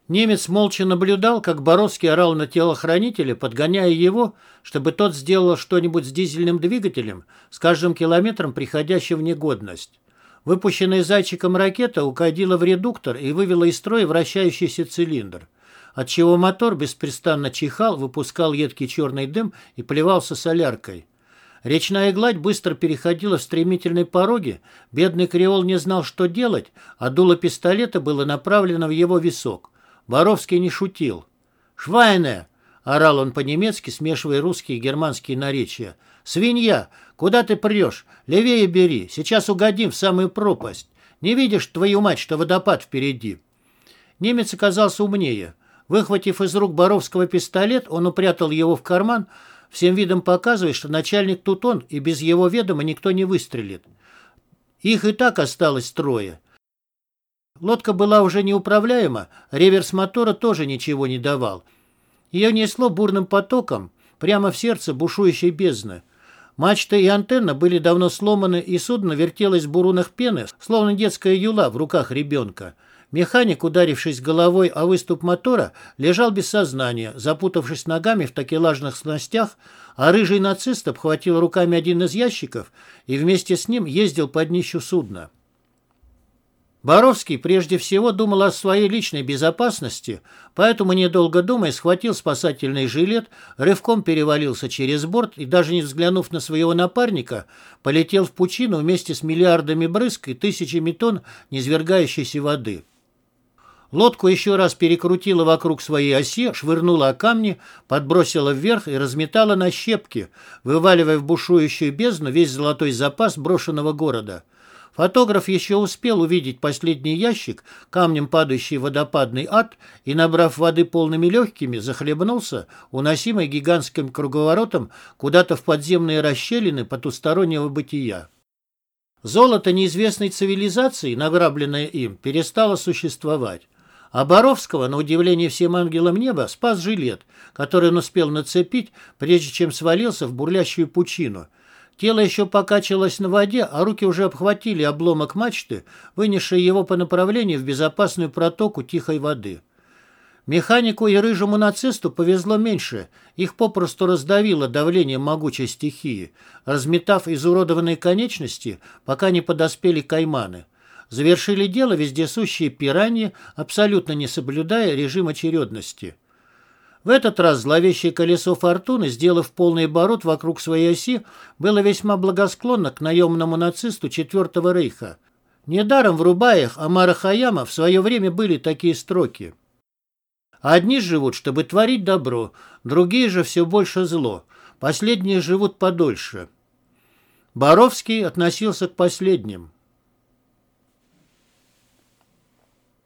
Немец молча наблюдал, как Боровский орал на телохранителя, подгоняя его, чтобы тот сделал что-нибудь с дизельным двигателем, с каждым километром приходящим в негодность. Выпущенная зайчиком ракета угодила в редуктор и вывела из строя вращающийся цилиндр, отчего мотор беспрестанно чихал, выпускал едкий черный дым и плевался соляркой. Речная гладь быстро переходила в стремительные пороги, бедный креол не знал, что делать, а дуло пистолета было направлено в его висок. Боровский не шутил. «Швайне!» — орал он по-немецки, смешивая русские и германские наречия. «Свинья! Куда ты прешь? Левее бери! Сейчас угодим в самую пропасть! Не видишь, твою мать, что водопад впереди!» Немец оказался умнее. Выхватив из рук Боровского пистолет, он упрятал его в карман, всем видом показывая, что начальник тут он, и без его ведома никто не выстрелит. Их и так осталось трое. Лодка была уже неуправляема, реверс мотора тоже ничего не давал. Ее несло бурным потоком прямо в сердце бушующей бездны. Мачта и антенна были давно сломаны, и судно вертелось в бурунах пены, словно детская юла в руках ребенка. Механик, ударившись головой о выступ мотора, лежал без сознания, запутавшись ногами в такелажных снастях, а рыжий нацист обхватил руками один из ящиков и вместе с ним ездил под днищу судна. Боровский прежде всего думал о своей личной безопасности, поэтому, недолго думая, схватил спасательный жилет, рывком перевалился через борт и, даже не взглянув на своего напарника, полетел в пучину вместе с миллиардами брызг и тысячами тонн низвергающейся воды. Лодку еще раз перекрутила вокруг своей оси, швырнула о камни, подбросила вверх и разметала на щепки, вываливая в бушующую бездну весь золотой запас брошенного города. Фотограф еще успел увидеть последний ящик, камнем падающий в водопадный ад, и, набрав воды полными легкими, захлебнулся, уносимый гигантским круговоротом куда-то в подземные расщелины потустороннего бытия. Золото неизвестной цивилизации, награбленное им, перестало существовать. А Боровского, на удивление всем ангелам неба, спас жилет, который он успел нацепить, прежде чем свалился в бурлящую пучину. Тело еще покачивалось на воде, а руки уже обхватили обломок мачты, вынесший его по направлению в безопасную протоку тихой воды. Механику и рыжему нацисту повезло меньше, их попросту раздавило давлением могучей стихии, разметав изуродованные конечности, пока не подоспели кайманы. Завершили дело вездесущие пираньи, абсолютно не соблюдая режим очередности. В этот раз зловещее колесо фортуны, сделав полный оборот вокруг своей оси, было весьма благосклонно к наемному нацисту Четвертого рейха. Недаром в рубаях Омара Хайяма в свое время были такие строки. «Одни живут, чтобы творить добро, другие же все больше зло. Последние живут подольше». Боровский относился к последним.